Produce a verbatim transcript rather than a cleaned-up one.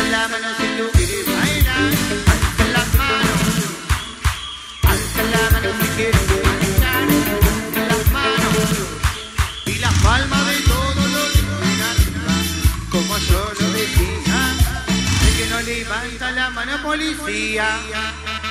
la mano si tú quieres bailar. Alza la mano, alza la mano si quieres bailar. Alza las manos y las palmas de todos los bien arriba, como yo lo decía. El que no levanta la mano policía.